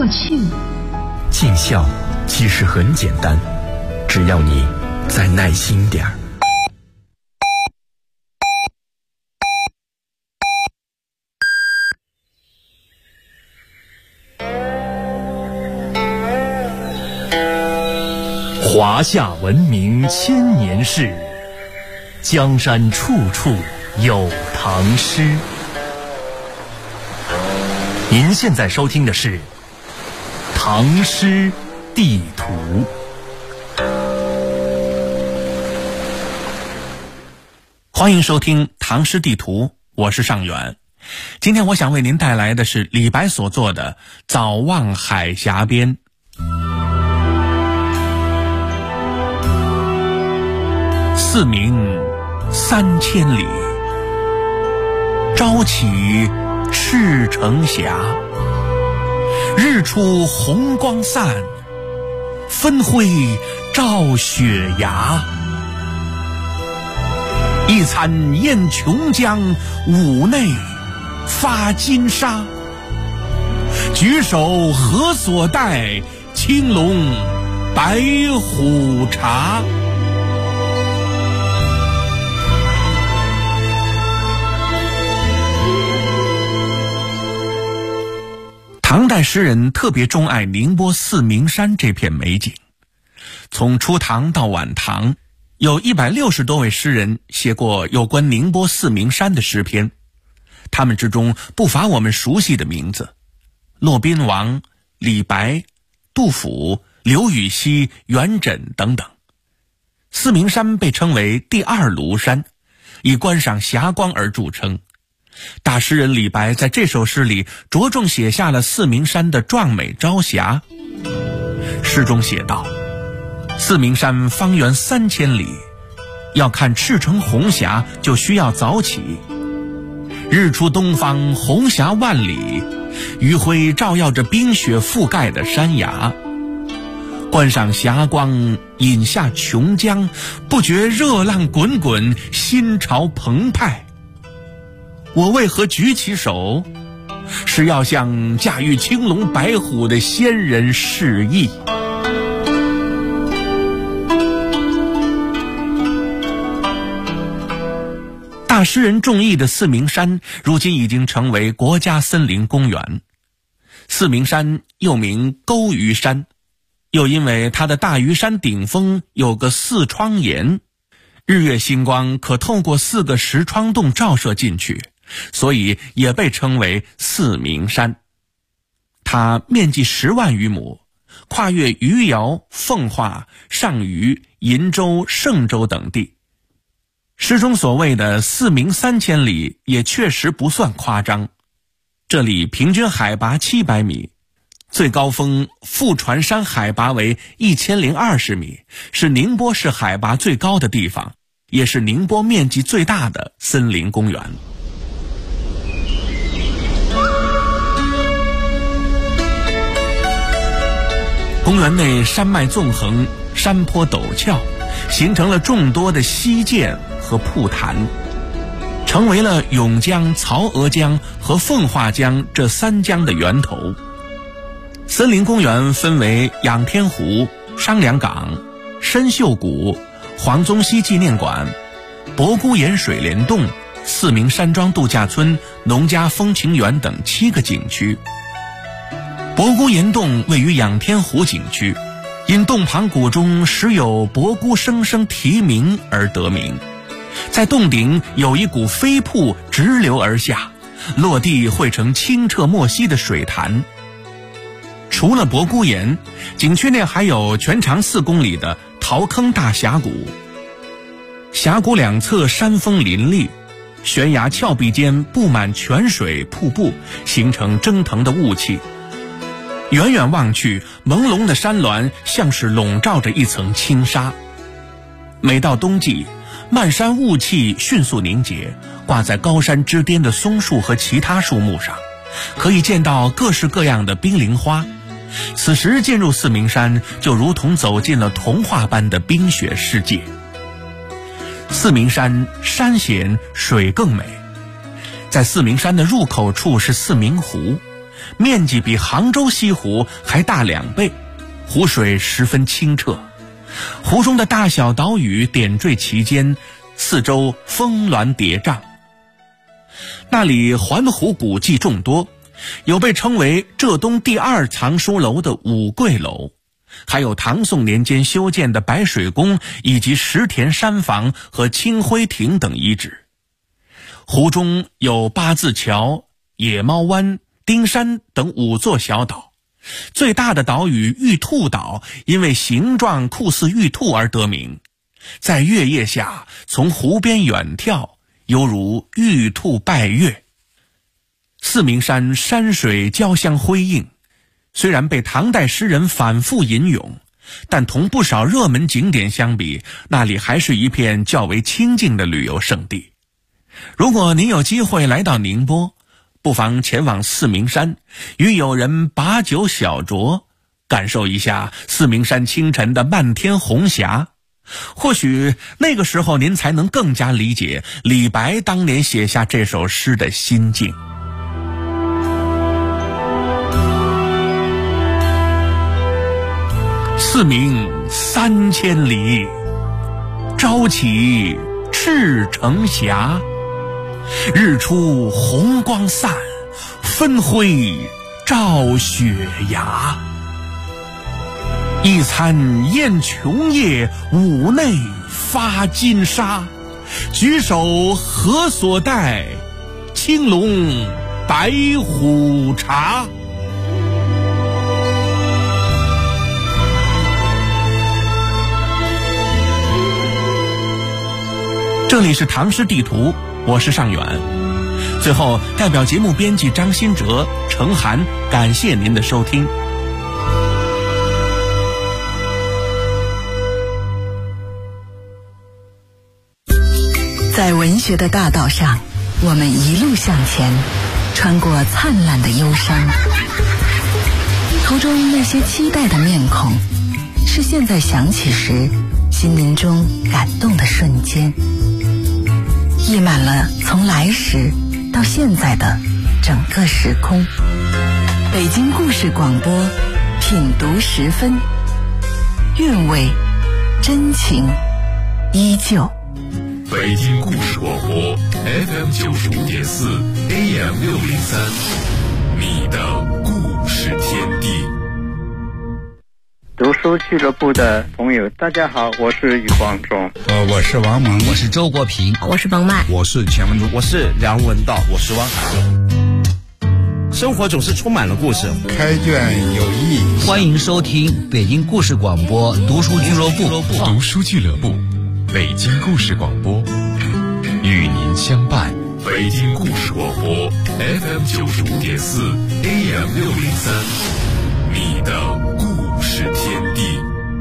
过去。 尽孝其实很简单，只要你再耐心点儿。 华夏文明千年事，江山处处有唐诗。您现在收听的是《唐诗地图》。 欢迎收听《唐诗地图》，我是尚远。今天我想为您带来的是李白所作的《早望海峡边》。四明3000里，朝起赤城霞。日出红光散，分辉照雪崖。一餐宴琼浆，五内发金沙。举手何所带，青龙白虎茶。唐代诗人特别钟爱宁波四明山这片美景。从初唐到晚唐，有160多位诗人写过有关宁波四明山的诗篇，他们之中不乏我们熟悉的名字：骆宾王、李白、杜甫、刘禹锡、元稹等等。四明山被称为第二庐山，以观赏霞光而著称。大诗人李白在这首诗里着重写下了四明山的壮美朝霞。诗中写道：四明山方圆3000里，要看赤城红霞就需要早起。日出东方红霞万里，余晖照耀着冰雪覆盖的山崖。观赏霞光，饮下琼浆，不觉热浪滚滚，心潮澎湃。我为何举起手？是要向驾驭青龙白虎的仙人示意。大诗人中意的四明山，如今已经成为国家森林公园。四明山又名钩鱼山，又因为它的大鱼山顶峰有个4窗檐，日月星光可透过4个石窗洞照射进去，所以也被称为四明山。它面积10万余亩，跨越余姚、奉化、上虞、银州、嵊州等地。诗中所谓的四明3000里也确实不算夸张。这里平均海拔700米，最高峰富船山海拔为1020米，是宁波市海拔最高的地方，也是宁波面积最大的森林公园。公园内山脉纵横，山坡陡峭，形成了众多的溪涧和瀑潭，成为了甬江、曹娥江和奉化江这3江的源头。森林公园分为仰天湖、商梁港、深秀谷、黄宗羲纪念馆、博姑岩水帘洞、四明山庄度假村、农家风情园等7个景区。博姑岩洞位于仰天湖景区，因洞旁谷中时有博姑声声啼鸣而得名。在洞顶有一股飞瀑直流而下，落地汇成清澈莫溪的水潭。除了博姑岩，景区内还有全长4公里的陶坑大峡谷。峡谷两侧山峰林立，悬崖峭壁间布满泉水瀑布，形成蒸腾的雾气。远远望去，朦胧的山峦像是笼罩着一层轻纱。每到冬季，漫山雾气迅速凝结，挂在高山之巅的松树和其他树木上，可以见到各式各样的冰凌花。此时进入四明山，就如同走进了童话般的冰雪世界。四明山山险水更美，在四明山的入口处是四明湖， 面积比杭州西湖还大2倍，湖水十分清澈，湖中的大小岛屿点缀其间，四周峰峦叠嶂。那里环湖古迹众多，有被称为浙东第2藏书楼的五桂楼，还有唐宋年间修建的白水宫以及石田山房和清辉亭等遗址。湖中有八字桥、野猫湾、丁山等5座小岛，最大的岛屿玉兔岛因为形状酷似玉兔而得名，在月夜下从湖边远眺，犹如玉兔拜月。四明山山水交相辉映，虽然被唐代诗人反复吟咏，但同不少热门景点相比，那里还是一片较为清静的旅游胜地。如果您有机会来到宁波，不妨前往四明山，与友人把酒小酌，感受一下四明山清晨的漫天红霞。或许那个时候您才能更加理解李白当年写下这首诗的心境。四明3000里，朝起赤城霞。日出红光散，分辉照雪崖。一餐宴琼叶，五内发金沙。举手何所带？青龙白虎茶。这里是唐诗地图，我是尚远。最后，代表节目编辑张新哲、程涵，感谢您的收听。 在文学的大道上，我们一路向前，穿过灿烂的忧伤。途中那些期待的面孔，是现在想起时心灵中感动的瞬间，溢满了从来时到现在的整个时空。北京故事广播，品读10分，韵味真情依旧。 北京故事广播 FM 95.4 AM 603，你的故事天地。 读书俱乐部的朋友，大家好，我是余光中。 我是王蒙， 我是周国平， 我是冯曼， 我是钱文忠， 我是梁文道，我是汪海。生活总是充满了故事， 开卷有益。 欢迎收听北京故事广播读书俱乐部。 读书俱乐部，北京故事广播，与您相伴。北京故事广播 FM 95.4 AM 603，你的故事天地。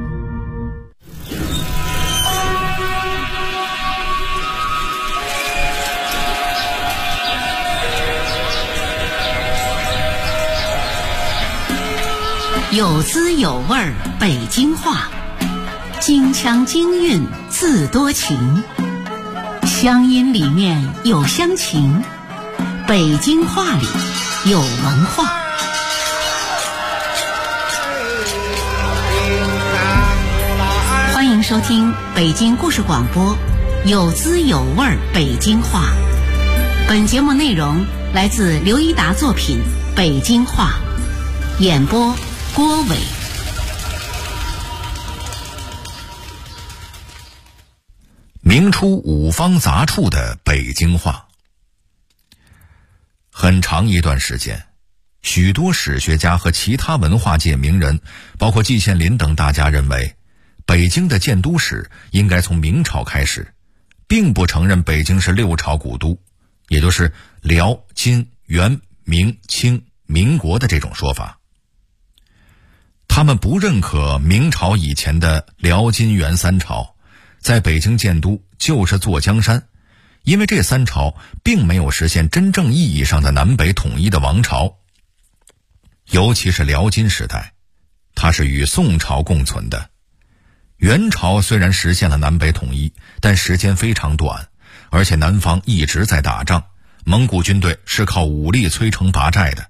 有滋有味儿北京话，京腔京韵字多情，乡音里面有乡情，北京话里有文化。欢迎收听北京故事广播，有滋有味儿北京话。本节目内容来自刘一达作品《北京话》，演播郭伟。 名出五方杂处的北京话。很长一段时间，许多史学家和其他文化界名人，包括季羡林等大家认为，北京的建都史应该从明朝开始，并不承认北京是6朝古都，也就是辽、金、元、明、清、民国的这种说法。他们不认可明朝以前的辽、金、元3朝，在北京建都就是坐江山，因为这3朝并没有实现真正意义上的南北统一的王朝。尤其是辽金时代，它是与宋朝共存的。元朝虽然实现了南北统一，但时间非常短，而且南方一直在打仗，蒙古军队是靠武力摧城拔寨的，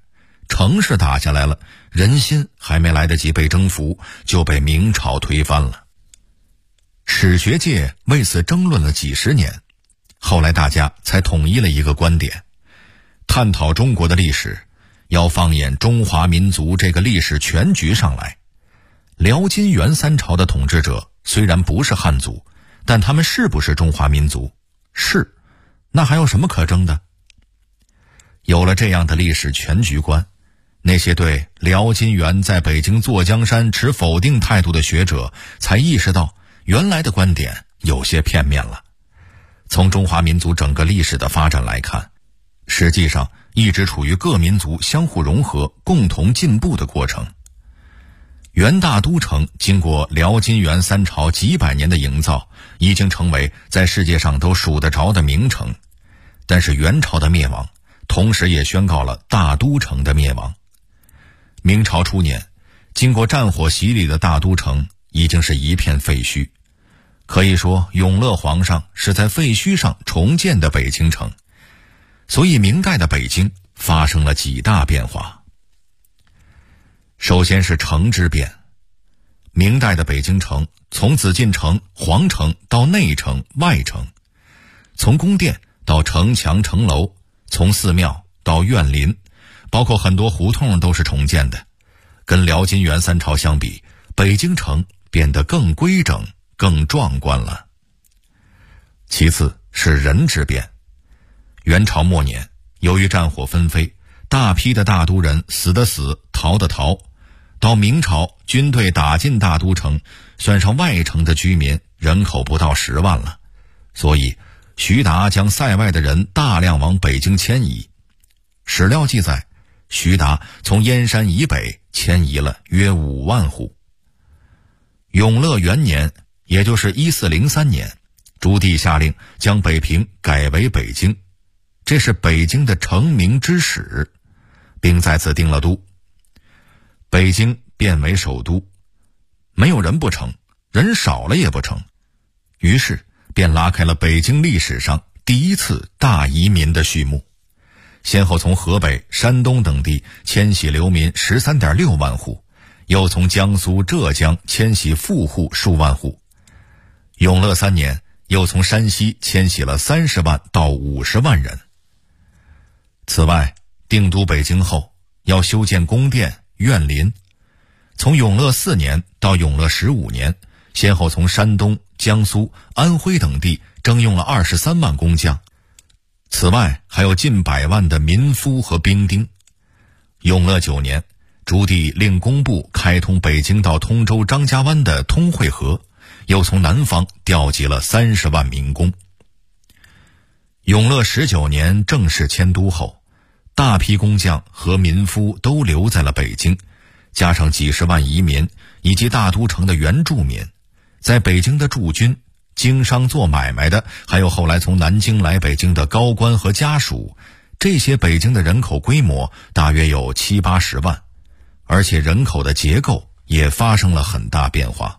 城市打下来了，人心还没来得及被征服，就被明朝推翻了。史学界为此争论了几十年，后来大家才统一了一个观点：探讨中国的历史，要放眼中华民族这个历史全局上来。辽金元三朝的统治者虽然不是汉族，但他们是不是中华民族？是，那还有什么可争的？有了这样的历史全局观，那些对辽金元在北京坐江山持否定态度的学者才意识到，原来的观点有些片面了。从中华民族整个历史的发展来看，实际上一直处于各民族相互融合、共同进步的过程。元大都城经过辽金元三朝几百年的营造，已经成为在世界上都数得着的名城。但是元朝的灭亡，同时也宣告了大都城的灭亡。明朝初年，经过战火洗礼的大都城已经是一片废墟，可以说永乐皇上是在废墟上重建的北京城。所以明代的北京发生了几大变化。首先是城之变。明代的北京城从紫禁城、皇城到内城、外城，从宫殿到城墙城楼，从寺庙到院林，包括很多胡同都是重建的。跟辽金元三朝相比，北京城变得更规整、更壮观了。其次是人之变。元朝末年，由于战火纷飞，大批的大都人死的死，逃的逃。到明朝，军队打进大都城，算上外城的居民，人口不到10万了。所以徐达将塞外的人大量往北京迁移。史料记载，徐达从燕山以北迁移了约5万户。永乐元年，也就是1403年，朱棣下令将北平改为北京，这是北京的成名之始，并在此定了都。北京变为首都，没有人不成，人少了也不成，于是便拉开了北京历史上第一次大移民的序幕，先后从河北、山东等地迁徙流民 13.6 万户，又从江苏、浙江迁徙富户数万户。永乐3年，又从山西迁徙了30万到50万人。此外，定都北京后，要修建宫殿、院林。从永乐4年到永乐15年，先后从山东、江苏、安徽等地征用了23万工匠。此外，还有近100万的民夫和兵丁。永乐9年，朱棣令工部开通北京到通州张家湾的通惠河，又从南方调集了30万民工。永乐19年正式迁都后，大批工匠和民夫都留在了北京，加上几十万移民以及大都城的原住民，在北京的驻军、经商做买卖的，还有后来从南京来北京的高官和家属，这些北京的人口规模大约有70-80万，而且人口的结构也发生了很大变化。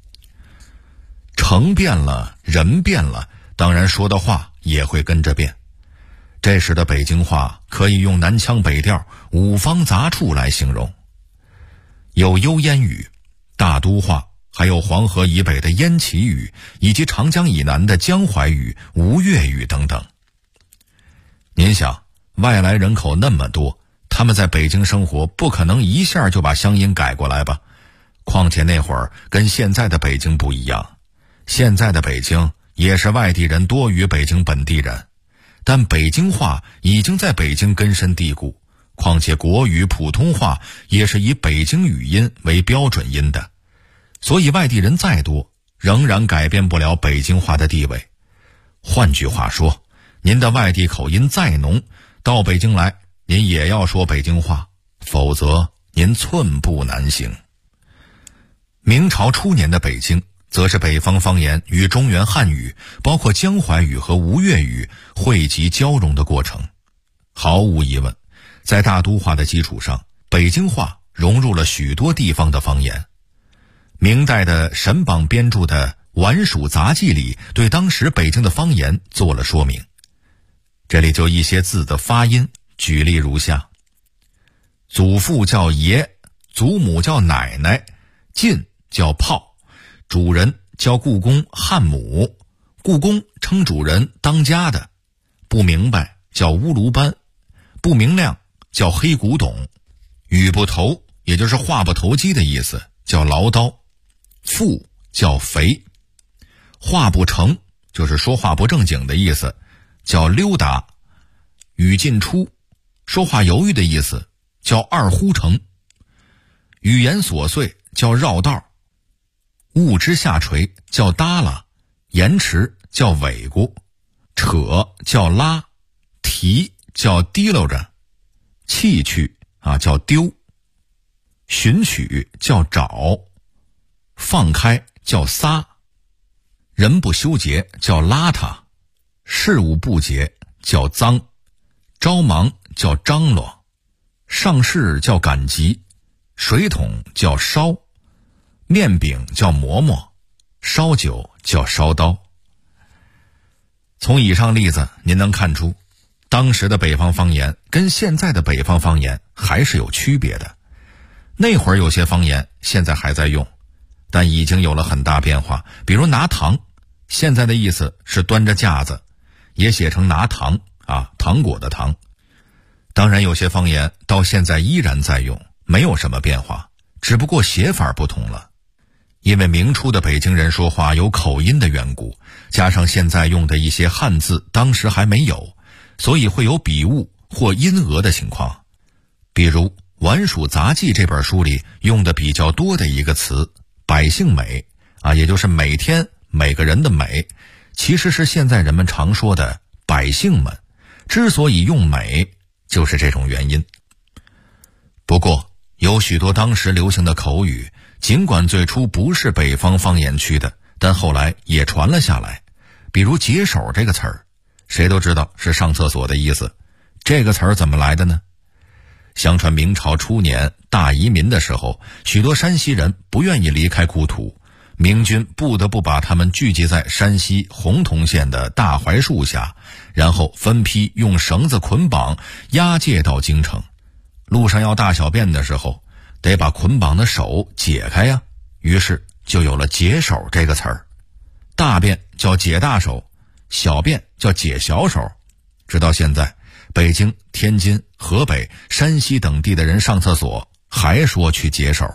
城变了，人变了，当然说的话也会跟着变。这时的北京话可以用南腔北调、五方杂处来形容，有幽燕语、大都话，还有黄河以北的燕齐语，以及长江以南的江淮语、吴越语等等。您想，外来人口那么多，他们在北京生活，不可能一下就把乡音改过来吧？况且那会儿跟现在的北京不一样，现在的北京也是外地人多于北京本地人，但北京话已经在北京根深蒂固，况且国语、普通话也是以北京语音为标准音的，所以外地人再多，仍然改变不了北京话的地位。换句话说，您的外地口音再浓，到北京来，您也要说北京话，否则您寸步难行。明朝初年的北京，则是北方方言与中原汉语，包括江淮语和吴越语汇集交融的过程。毫无疑问，在大都话的基础上，北京话融入了许多地方的方言。明代的沈榜编著的《皖蜀杂记》里对当时北京的方言做了说明。这里就一些字的发音举例如下： 祖父叫爷，祖母叫奶奶，晋叫炮，主人叫故宫汉母，故宫称主人当家的，不明白叫乌卢班，不明亮叫黑古董，语不投也就是话不投机的意思，叫唠叨，富叫肥，话不成就是说话不正经的意思，叫溜达，语进出说话犹豫的意思，叫二呼成，语言琐碎叫绕道，物之下垂叫耷拉，延迟叫尾咕，扯叫拉，提叫提溜着，弃去叫丢，寻取叫找，放开叫撒，人不修洁叫邋遢，事物不洁叫脏，着忙叫张罗，上市叫赶集，水桶叫烧，面饼叫馍馍，烧酒叫烧刀。从以上例子您能看出，当时的北方方言跟现在的北方方言还是有区别的。那会儿有些方言现在还在用，但已经有了很大变化。比如拿糖，现在的意思是端着架子，也写成拿糖糖果的糖。当然有些方言到现在依然在用，没有什么变化，只不过写法不同了。因为明初的北京人说话有口音的缘故，加上现在用的一些汉字当时还没有，所以会有笔误或音讹的情况。比如《晚蜀杂记》这本书里用的比较多的一个词百姓美也就是每天每个人的美，其实是现在人们常说的百姓们，之所以用美就是这种原因。不过有许多当时流行的口语，尽管最初不是北方方言区的，但后来也传了下来。比如解手这个词儿，谁都知道是上厕所的意思。这个词儿怎么来的呢？相传明朝初年大移民的时候，许多山西人不愿意离开故土，明军不得不把他们聚集在山西洪洞县的大槐树下，然后分批用绳子捆绑押解到京城。路上要大小便的时候，得把捆绑的手解开呀，于是就有了解手这个词儿。大便叫解大手，小便叫解小手。直到现在，北京、天津、河北、山西等地的人上厕所还说去解手。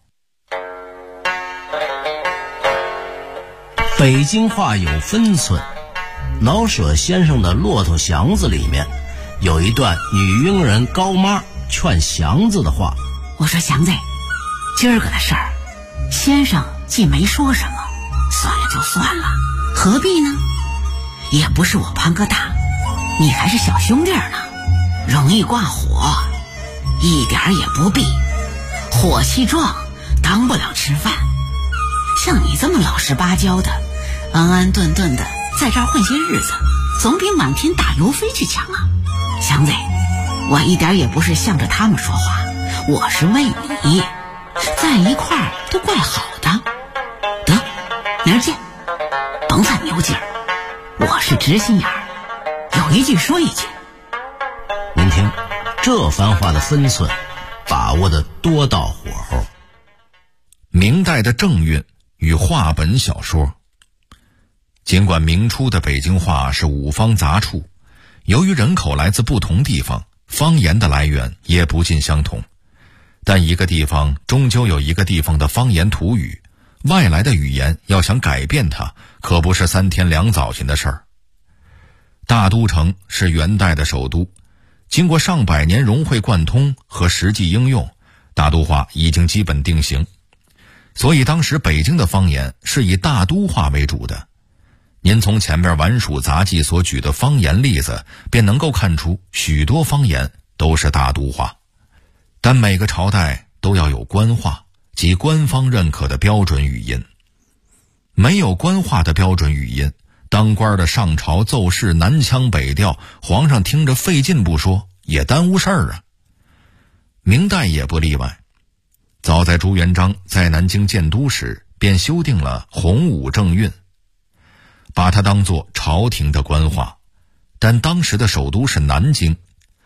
北京话有分寸，老舍先生的《骆驼祥子》里面有一段女佣人高妈劝祥子的话。 我说祥子，今儿个的事儿，先生既没说什么，算了就算了，何必呢？也不是我潘哥大，你还是小兄弟呢，容易挂火，一点也不必。火气壮，当不了吃饭。像你这么老实巴交的，安安顿顿的在这儿混些日子，总比满天打油飞去强啊。祥子，我一点也不是向着他们说话，我是为你，在一块儿都怪好的。得，明儿见，甭犯牛劲儿，我是直心眼儿，有一句说一句。 您听，这番话的分寸把握的多到火候。 明代的正韵与话本小说。尽管明初的北京话是五方杂处，由于人口来自不同地方，方言的来源也不尽相同，但一个地方终究有一个地方的方言土语，外来的语言要想改变它，可不是3天2早晨的事儿。大都城是元代的首都，经过上百年融会贯通和实际应用，大都话已经基本定型，所以当时北京的方言是以大都话为主的。您从前面《晚蜀杂记》所举的方言例子，便能够看出许多方言都是大都话。但每个朝代都要有官话，即官方认可的标准语音。没有官话的标准语音，当官的上朝奏事南腔北调，皇上听着费劲不说，也耽误事儿啊。明代也不例外，早在朱元璋在南京建都时，便修订了洪武正韵，把它当作朝廷的官话。但当时的首都是南京，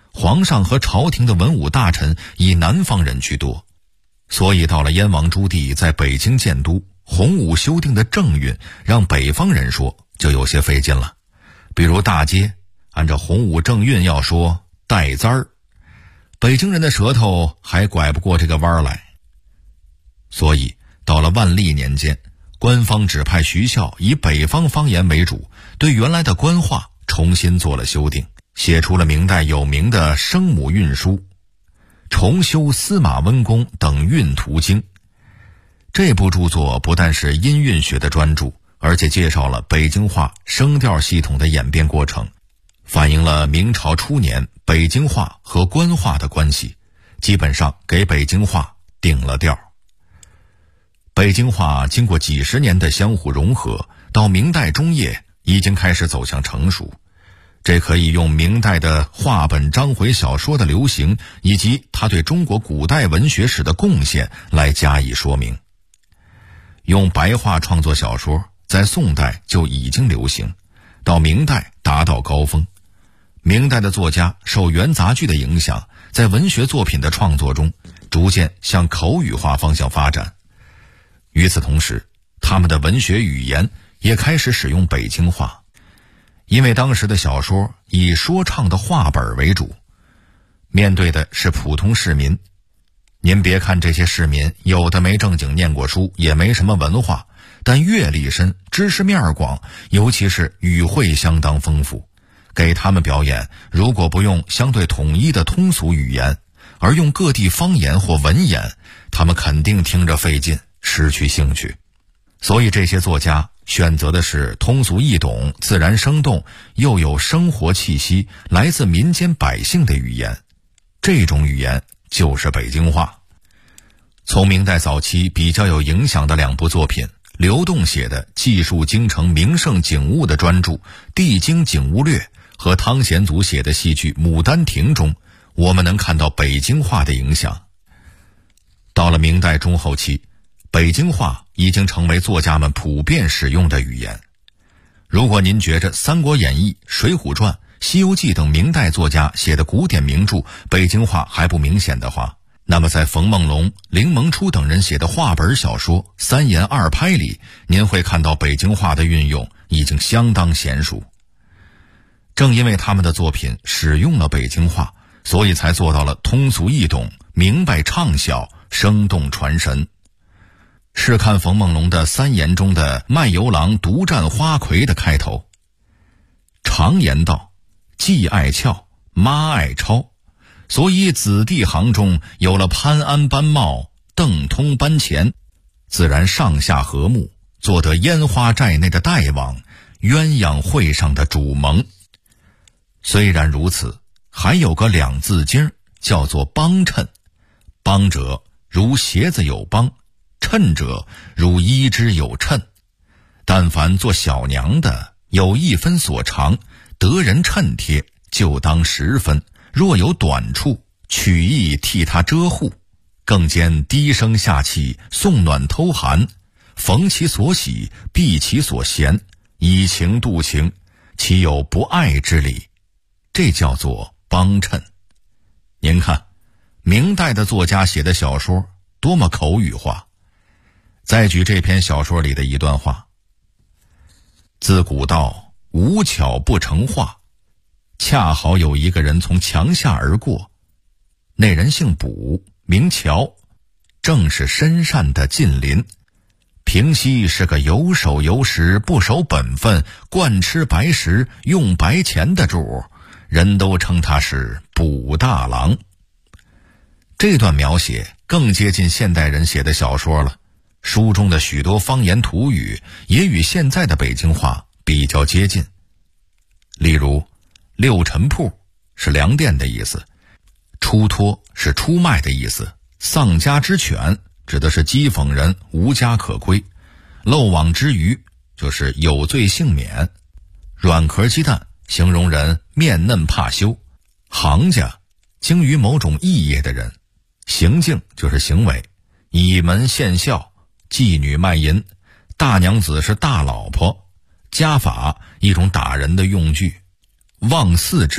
皇上和朝廷的文武大臣以南方人居多，所以到了燕王朱棣在北京建都，洪武修订的正韵让北方人说就有些费劲了。比如大街，按照洪武正韵要说带簪儿，北京人的舌头还拐不过这个弯来。所以到了万历年间，官方指派徐孝以北方方言为主，对原来的官话重新做了修订，写出了明代有名的生母韵书，重修司马温公等韵图经。这部著作不但是音韵学的专著，而且介绍了北京话声调系统的演变过程，反映了明朝初年北京话和官话的关系，基本上给北京话定了调。北京话经过几十年的相互融合，到明代中叶已经开始走向成熟。这可以用明代的话本章回小说的流行，以及它对中国古代文学史的贡献来加以说明。用白话创作小说在宋代就已经流行，到明代达到高峰。明代的作家受元杂剧的影响，在文学作品的创作中逐渐向口语化方向发展。与此同时，他们的文学语言也开始使用北京话，因为当时的小说以说唱的话本为主，面对的是普通市民。您别看这些市民有的没正经念过书，也没什么文化，但阅历深，知识面广，尤其是语汇相当丰富。给他们表演，如果不用相对统一的通俗语言，而用各地方言或文言，他们肯定听着费劲，失去兴趣。所以这些作家选择的是通俗易懂、自然生动，又有生活气息，来自民间百姓的语言。这种语言就是北京话。从明代早期比较有影响的两部作品，刘栋写的记述京城名胜景物的专著《帝京景物略》和汤显祖写的戏剧《牡丹亭》中，我们能看到北京话的影响。到了明代中后期，北京话已经成为作家们普遍使用的语言。如果您觉着《三国演义》《水浒传》《西游记》等明代作家写的古典名著北京话还不明显的话，那么在冯梦龙、凌蒙初等人写的话本小说《三言二拍》里，您会看到北京话的运用已经相当娴熟。正因为他们的作品使用了北京话，所以才做到了通俗易懂、明白畅晓、生动传神。试看冯梦龙的三言中的卖油郎独占花魁的开头：常言道，既爱俏，妈爱抄，所以子弟行中有了潘安班茂、邓通班前，自然上下和睦，做得烟花寨内的大王，鸳鸯会上的主盟。虽然如此，还有个两字经叫做帮衬。帮者如鞋子有帮，衬者如衣织有衬。但凡做小娘的，有一分所长，得人衬贴，就当10分，若有短处，取意替他遮护，更兼低声下气，送暖偷寒，逢其所喜，避其所嫌，以情度情，岂有不爱之理？这叫做帮衬。您看，明代的作家写的小说多么口语化。再举这篇小说里的一段话：自古道无巧不成话，恰好有一个人从墙下而过，那人姓卜，名乔，正是深善的近邻。平息是个有手有识、不守本分、惯吃白食、用白钱的主，人都称他是卜大郎。这段描写更接近现代人写的小说了，书中的许多方言土语也与现在的北京话比较接近。例如，六陈铺是粮店的意思，出脱是出卖的意思，丧家之犬指的是讥讽人无家可归，漏网之鱼就是有罪幸免，软壳鸡蛋形容人面嫩怕羞，行家精于某种艺业的人，行径就是行为，倚门献孝，妓女卖淫，大娘子是大老婆，家法一种打人的用具，忘祀之人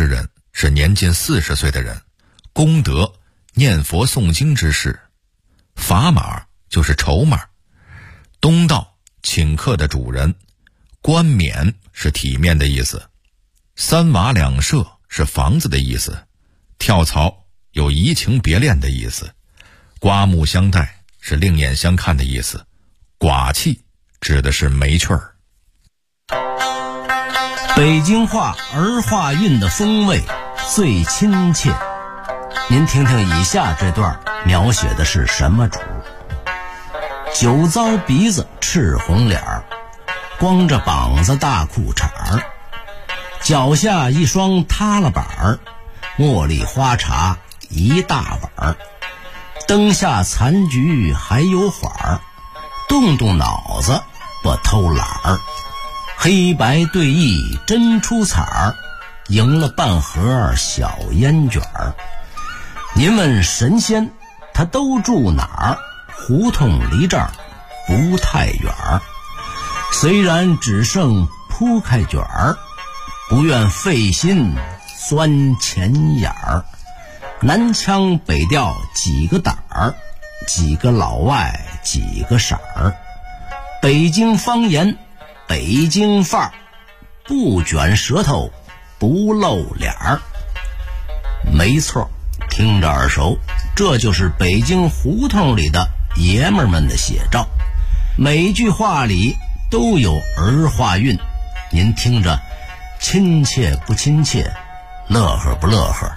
是年近40岁的人，功德念佛诵经之事。砝码就是筹码，东道请客的主人，冠冕是体面的意思，三瓦两舍是房子的意思，跳槽有移情别恋的意思，刮目相待是另眼相看的意思，寡气指的是没趣儿。 北京话儿化韵的风味最亲切，您听听以下这段描写的是什么主？酒糟鼻子赤红脸儿，光着膀子大裤衩儿，脚下一双塌了板儿，茉莉花茶一大碗儿，灯下残局还有缓儿，动动脑子不偷懒儿，黑白对弈真出彩儿，赢了半盒小烟卷儿。您问神仙他都住哪儿？胡同离这儿不太远儿，虽然只剩铺开卷儿，不愿费心钻钱眼儿。南腔北调几个胆儿，几个老外几个色儿，北京方言北京范儿，不卷舌头不露脸儿。没错，听着耳熟，这就是北京胡同里的爷们儿们的写照，每句话里都有儿化韵，您听着亲切不亲切，乐呵不乐呵？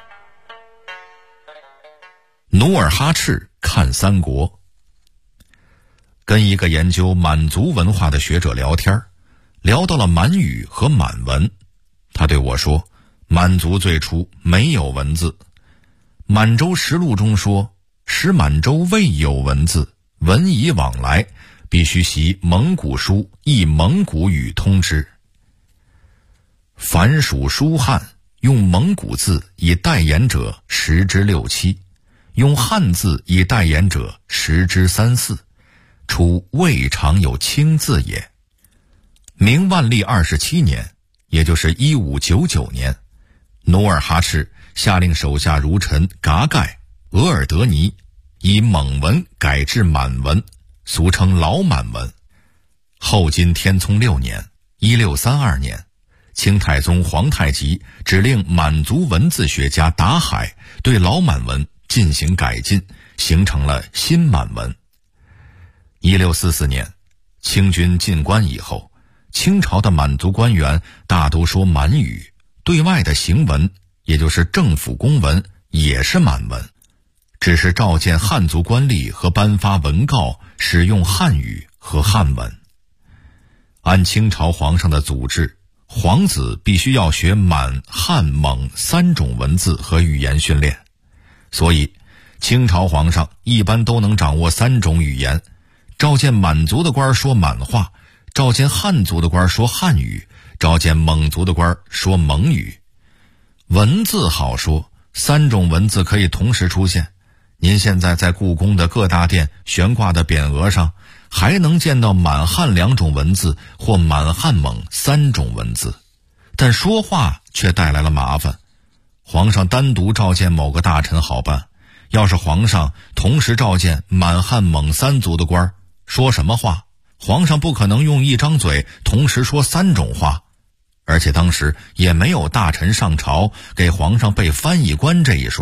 努尔哈赤看三国。跟一个研究满族文化的学者聊天，聊到了满语和满文。他对我说，满族最初没有文字。满洲实录中说，使满洲未有文字，文以往来，必须习蒙古书，以蒙古语通之。凡属书汉，用蒙古字以代言者10之6、7，用汉字以代言者10之3、4，初未尝有清字也。明万历27年，也就是1599年，努尔哈赤下令手下儒臣噶盖、额尔德尼以蒙文改制满文，俗称老满文。后金天聪6年1632年，清太宗皇太极指令满族文字学家达海对老满文进行改进，形成了新满文。1644年，清军进关以后，清朝的满族官员大都说满语，对外的行文，也就是政府公文，也是满文，只是召见汉族官吏和颁发文告使用汉语和汉文。按清朝皇上的祖制，皇子必须要学满、汉、蒙3种文字和语言训练，所以清朝皇上一般都能掌握3种语言，召见满族的官说满话，召见汉族的官说汉语，召见蒙族的官说蒙语。文字好说，3种文字可以同时出现。您现在在故宫的各大殿悬挂的匾额上，还能见到满汉2种文字或满汉蒙3种文字，但说话却带来了麻烦。皇上单独召见某个大臣好办，要是皇上同时召见满汉蒙3族的官，说什么话？皇上不可能用一张嘴同时说3种话，而且当时也没有大臣上朝给皇上备翻译官这一说。